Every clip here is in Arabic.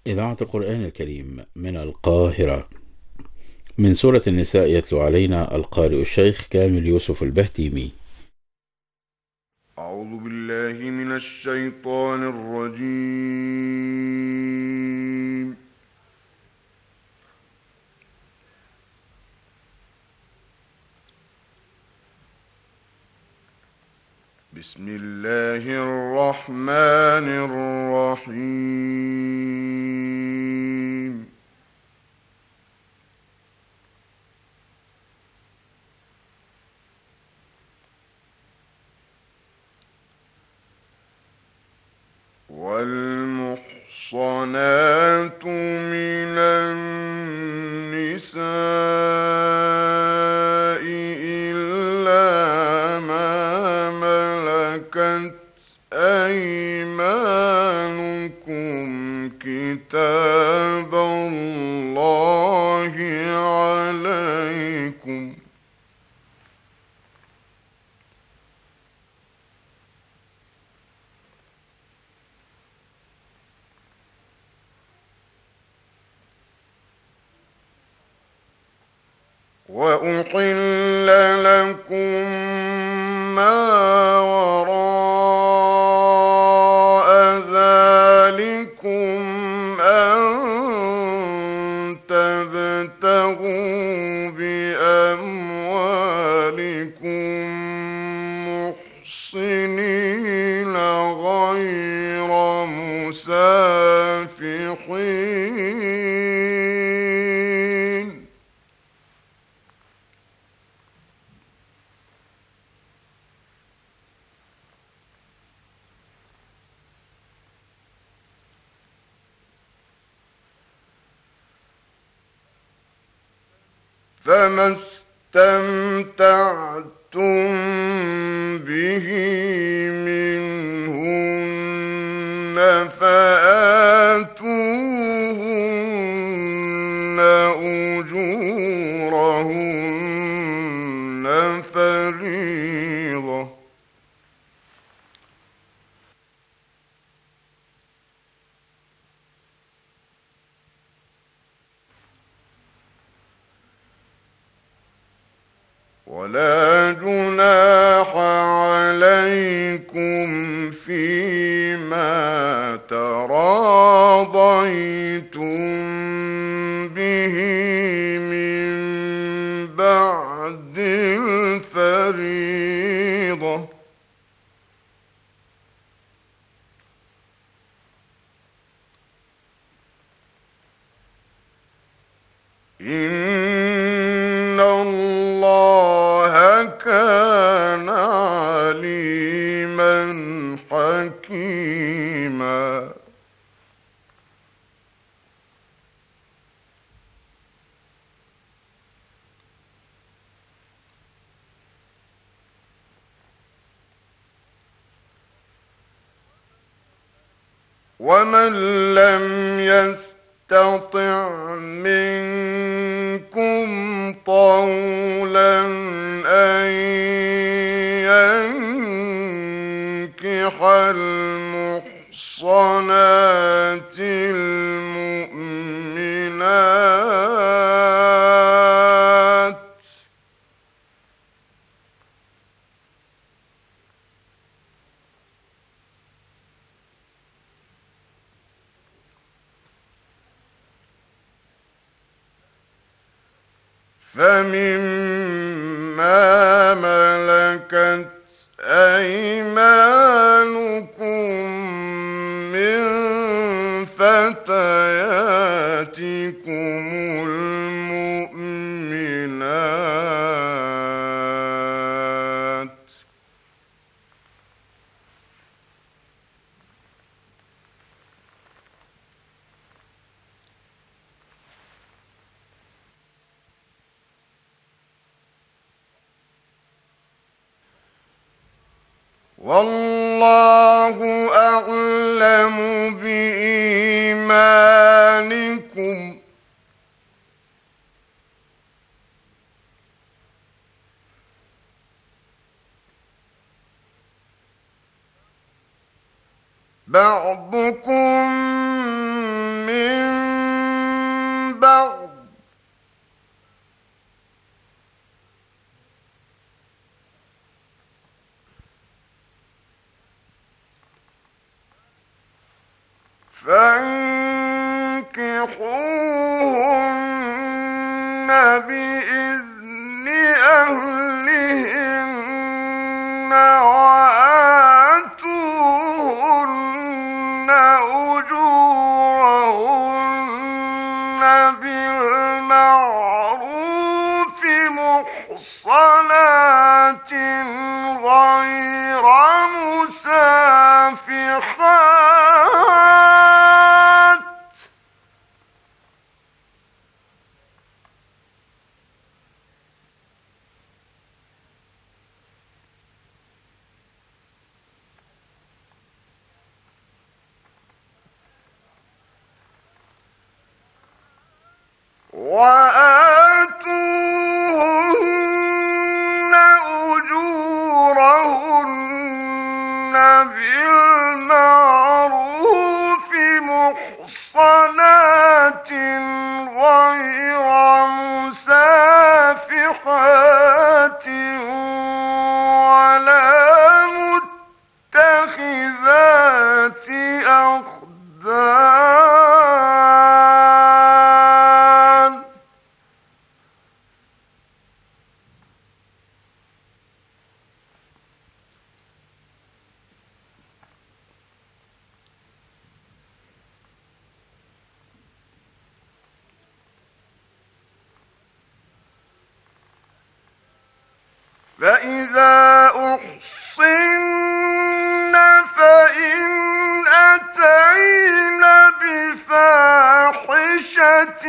إذاعة القرآن الكريم من القاهرة. من سورة النساء يتلو علينا القارئ الشيخ كامل يوسف البهتيمي. أعوذ بالله من الشيطان الرجيم. بسم الله الرحمن الرحيم. والمحصنات من النساء إلا ما ملكت أيمانكم كتاب الله عليكم. وأحل لكم ما وراء ذلكم أن تبتغوا بأموالكم محصنين غير مسافحين. فما استمتعتم به منهن فآتوهن أجورهن فريضة. ولا جناح عليكم فيما تراضيتم به من بعد الفريضة. إن الله كان عليما حكيما. ومن لم يستطع منكم طولا أن ينكح المحصنات المؤمنات فمما ملكت أيمانكم من فتياتكم المؤمنات. والله أعلم بإيمانكم. بعضكم من فانكحوهن بإذن أهلهن وآتوهن أجورهن بالمعروف محصنات غير مسافحات وآتوهن أجورهن بالمعروف محصنات غير مسافحات ولا متخذات أخدان فإذا أحصن فإن أتين بفاحشة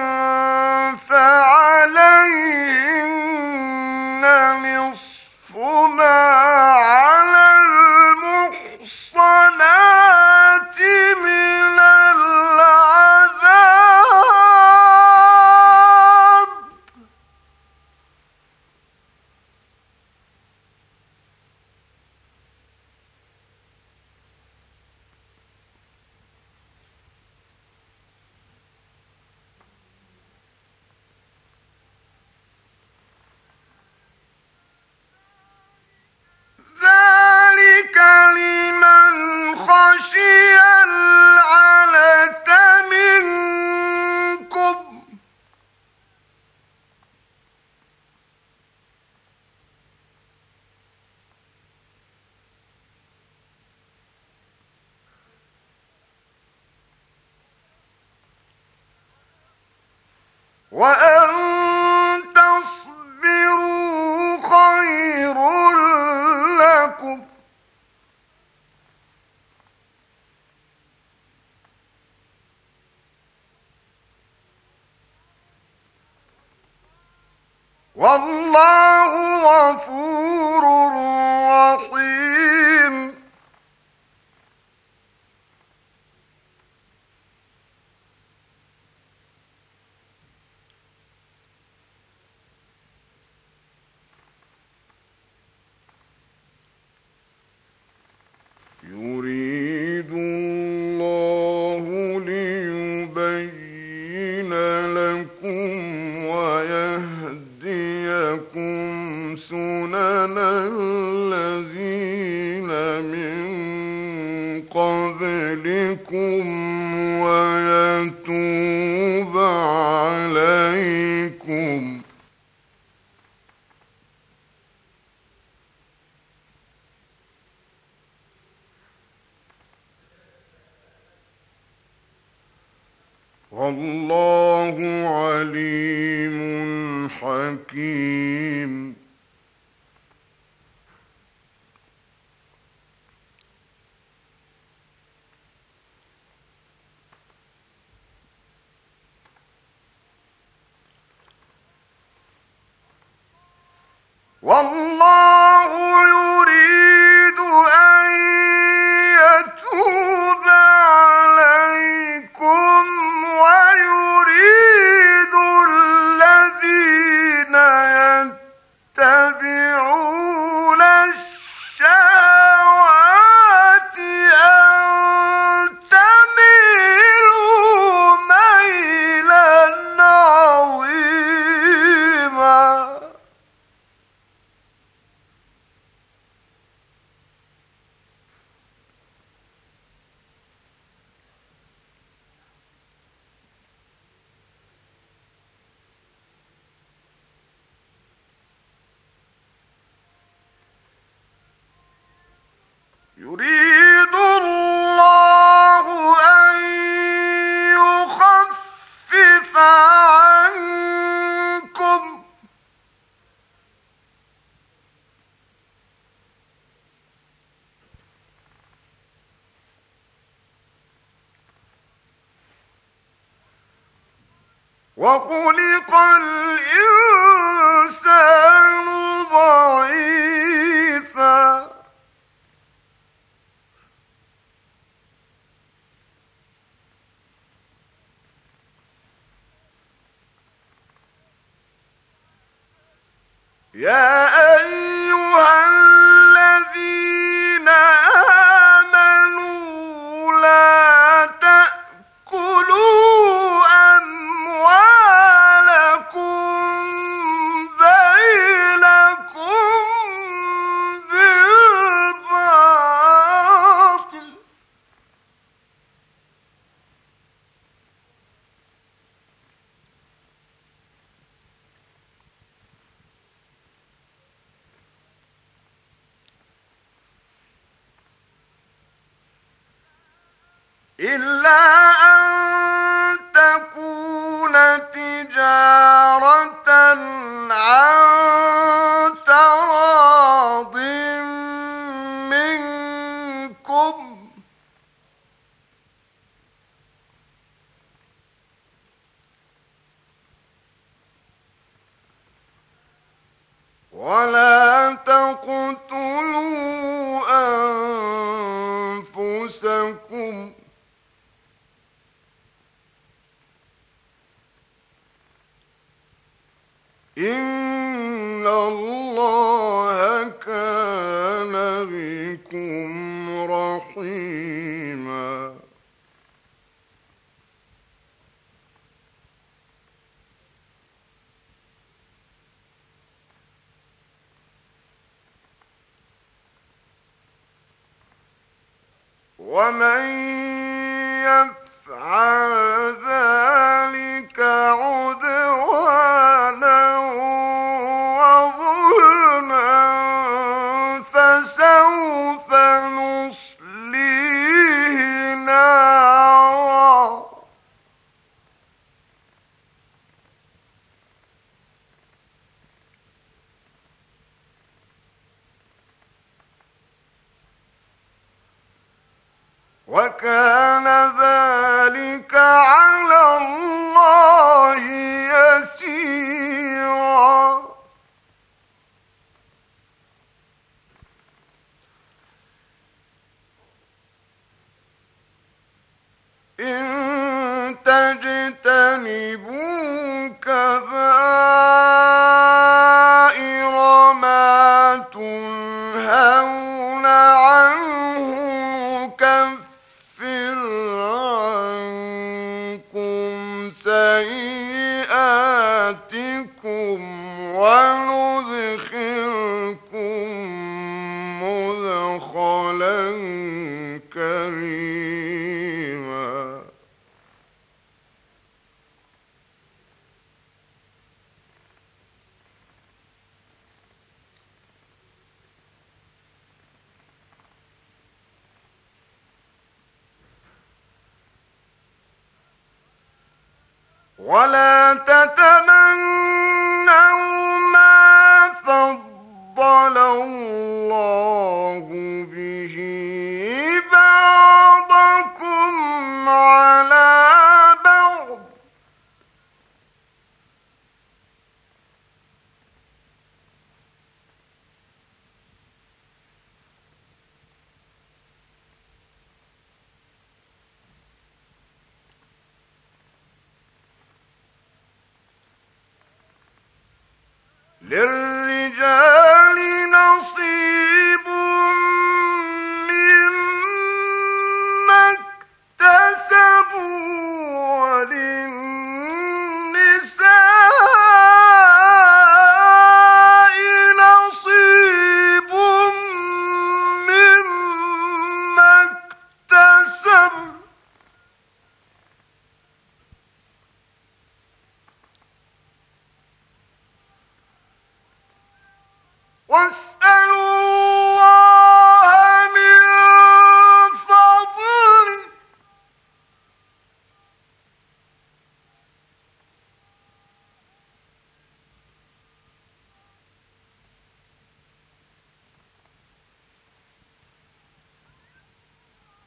فعليهن نصف ما على المحصنات من العذاب ذلك لمن خشي العنة منكم وأن تصبروا خير لكم والله غفور رحيم يريد الله ليبين لكم ويهديكم سنن الذين من قبلكم ويتوب عليكم والله عليم حكيم والله يريد أن يتوب عليكم ويريد الذين يتبعون الشهوات أن تميلوا ميلا عظيما وخلق الإنسان ضعيفا يا أيها الذين آمنوا لا تأكلوا أموالكم بينكم بالباطل إلا أن تكون تجارة عن تراض منكم ولا تقتلوا أنفسكم إن الله كان بكم رحيما ومن يفعل ذلك عدوانا وظلما فسوف نصليه نارا وكان ذلك على الله يسيرا إن تجتنبوا كبائر ما تنهون عنه نكفر عنكم سيئاتكم وندخلكم مدخلا كريما ولا تتمنوا ما فضل الله به بعضكم على بعض للرجال نصيب مما اكتسبوا وللنساء نصيب مما اكتسبوا واسألوا الله من فضله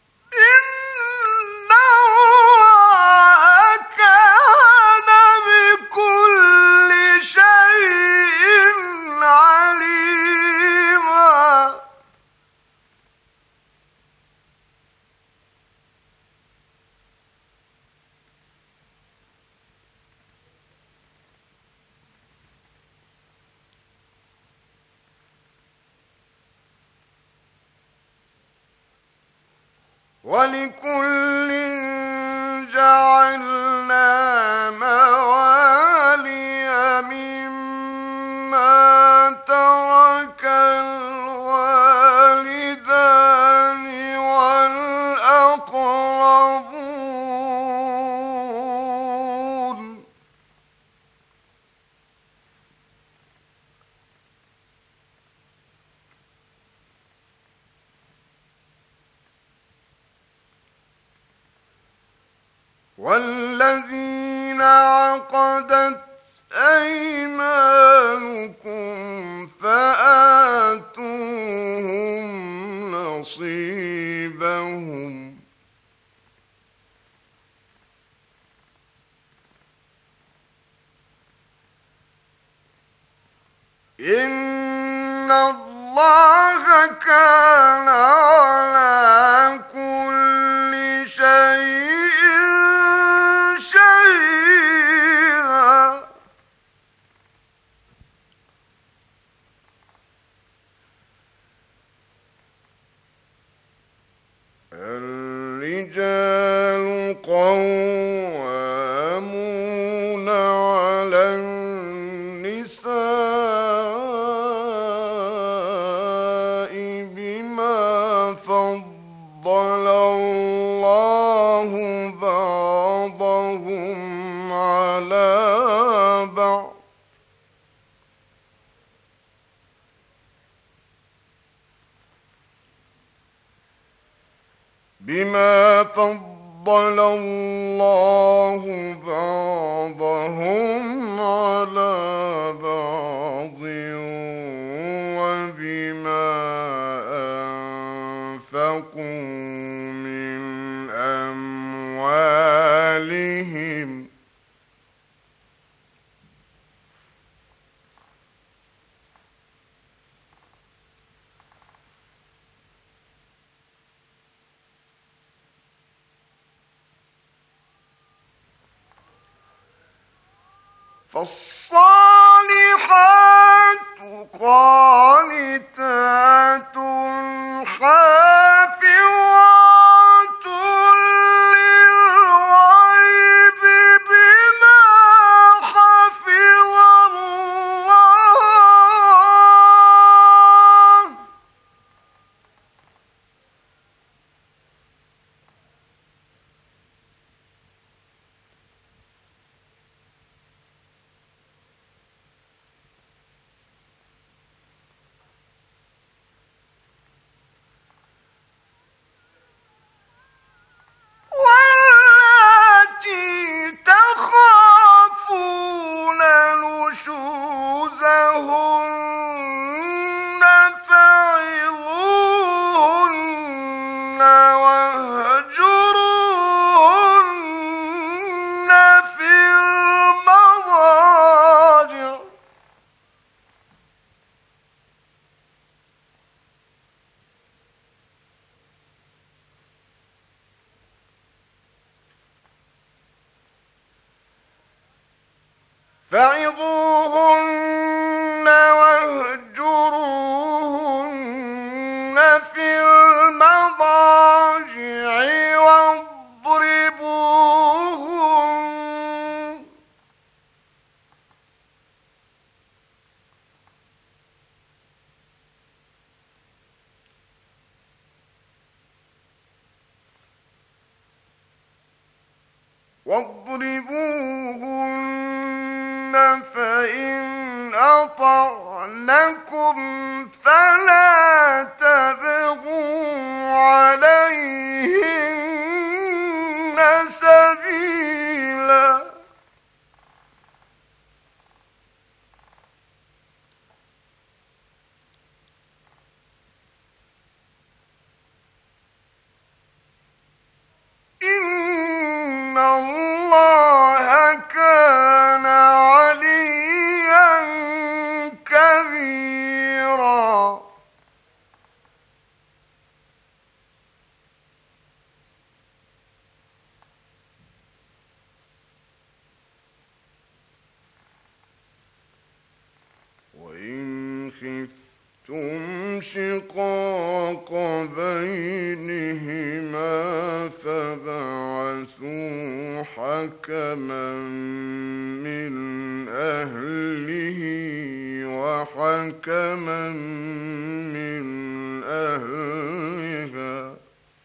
إن الله كان ولكل جعلنا موالي مما ترك الوالدان والأقربون والذين عقدت أيمانكم فآتوهم نصيبهم إن الله كان على كل شيء شهيدا الرجال قوامون على النساء بما فضل الله بعضهم على بعض بما فضل الله بعضهم على بعض وبما أنفقوا من أموالهم فالصالحات قانتات حافظات للغيب بما حفظ الله واللاتي تخافون نشوزهن فعظوهن واهجروهن في المضاجع فعظوهن واهجروهن في المضاجع واضربوهن فإن أطعنكم فلا تبغوا عليهن سبيلا إن الله كان عليا كبيرا وإن خفتم شقاق بينهما وحكما من أهله وحكما من أهلها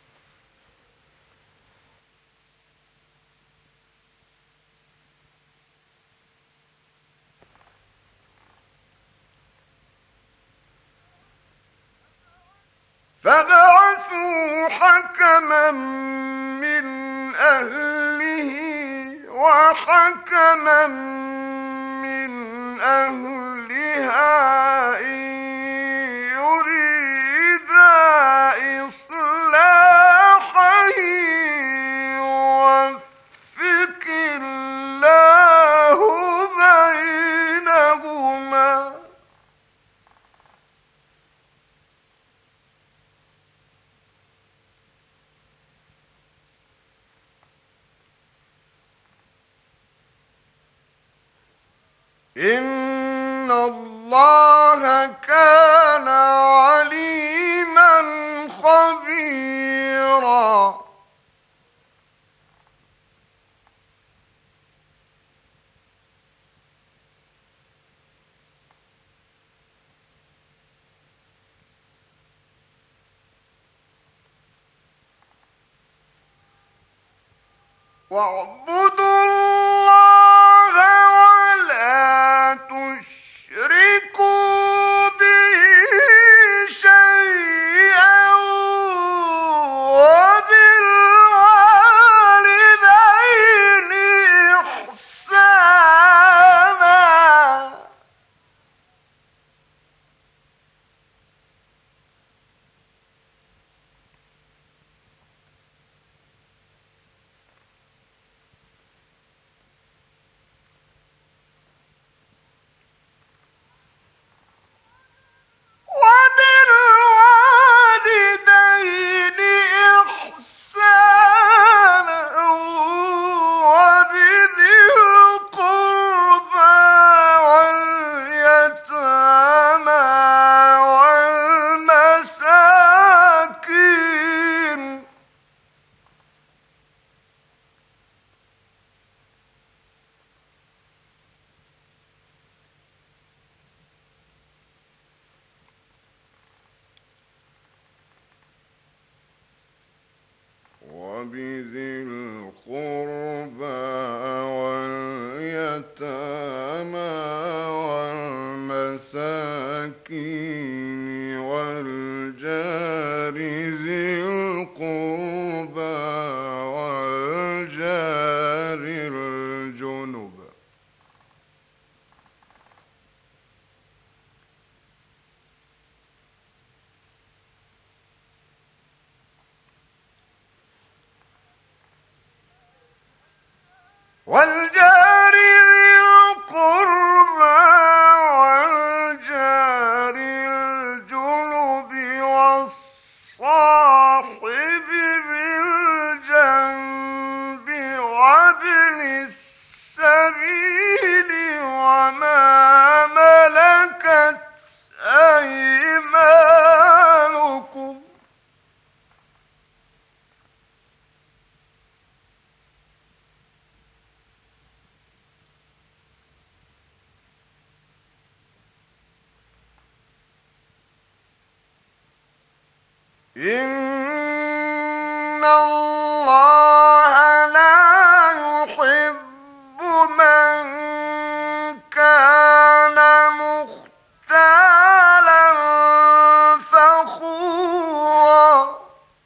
فبعثوا حكما من أهله وحكما من أهلها إن يريدا إصلاحا يوفق الله بينهما إن الله كان عليما خبيرا واعبدوا الله ولا تشركوا به شيئا وبالوالدين إحسانا وبالوالدين إحسانا وبذي القربى واليتامى والمساكين وبذي القربى واليتامى والمساكين والجار ذي القربى والجار الجنب والجار ذي القربى والجار الجنب والصاحب بالجنب وابن السبيل وما ملكت أيمانكم إن الله لا يحب من كان مختالا فخورا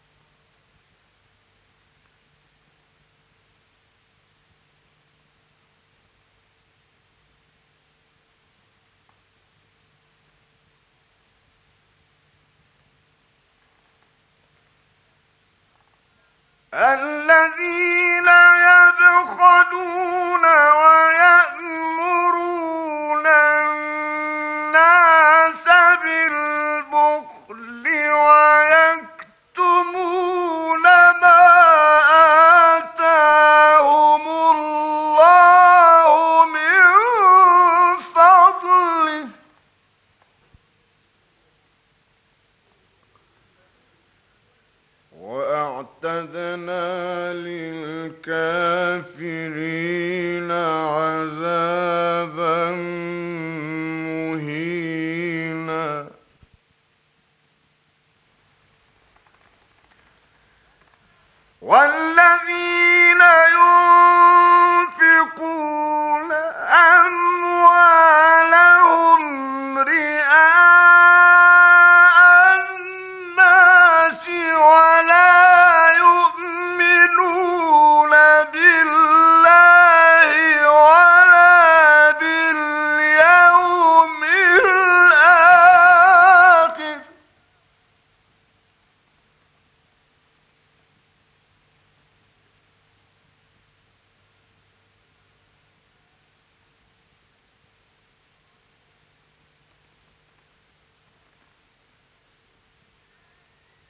الذين يبخلون ويأمرون الناس بالبخل ويكتمون ما آتاهم الله من فضله وأعتدنا للكافرين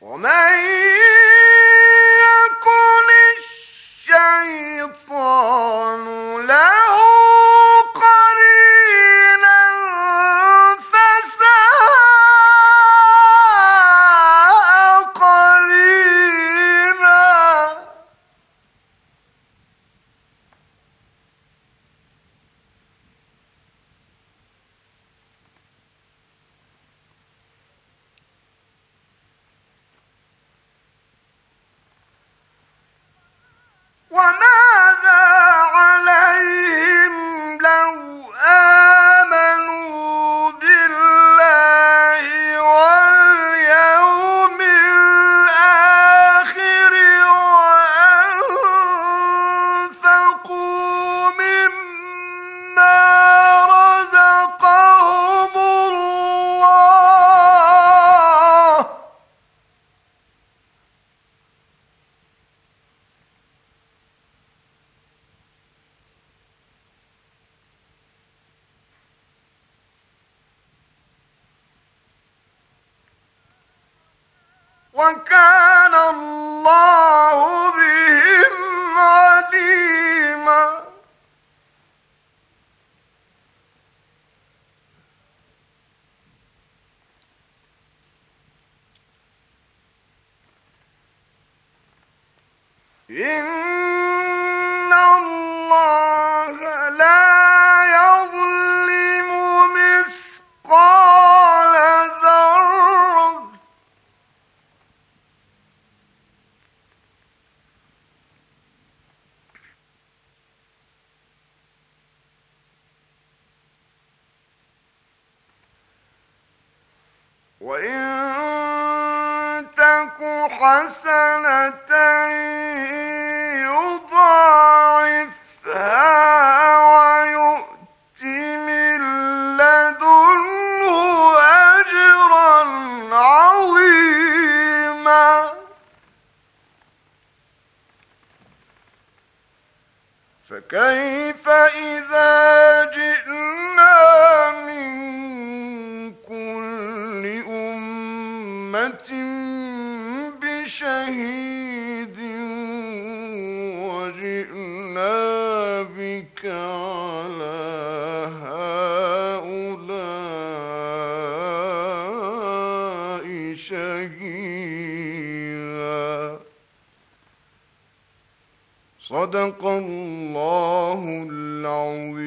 ومن يكن الشيطان له قرينا فساء قرينا. وماذا عليهم لو آمنوا بالله واليوم الآخر وأنفقوا مما رزقهم الله. وكان الله بهم عليما. إن الله لا يظلم مثقال ذرة وإن تك حسنة يضاعفها ويؤت من لدنه أجرا عظيما. فكيف إذا جئنا من كل أمة بشهيد وجئنا بك على هؤلاء شهيدا. صدق الله العظيم.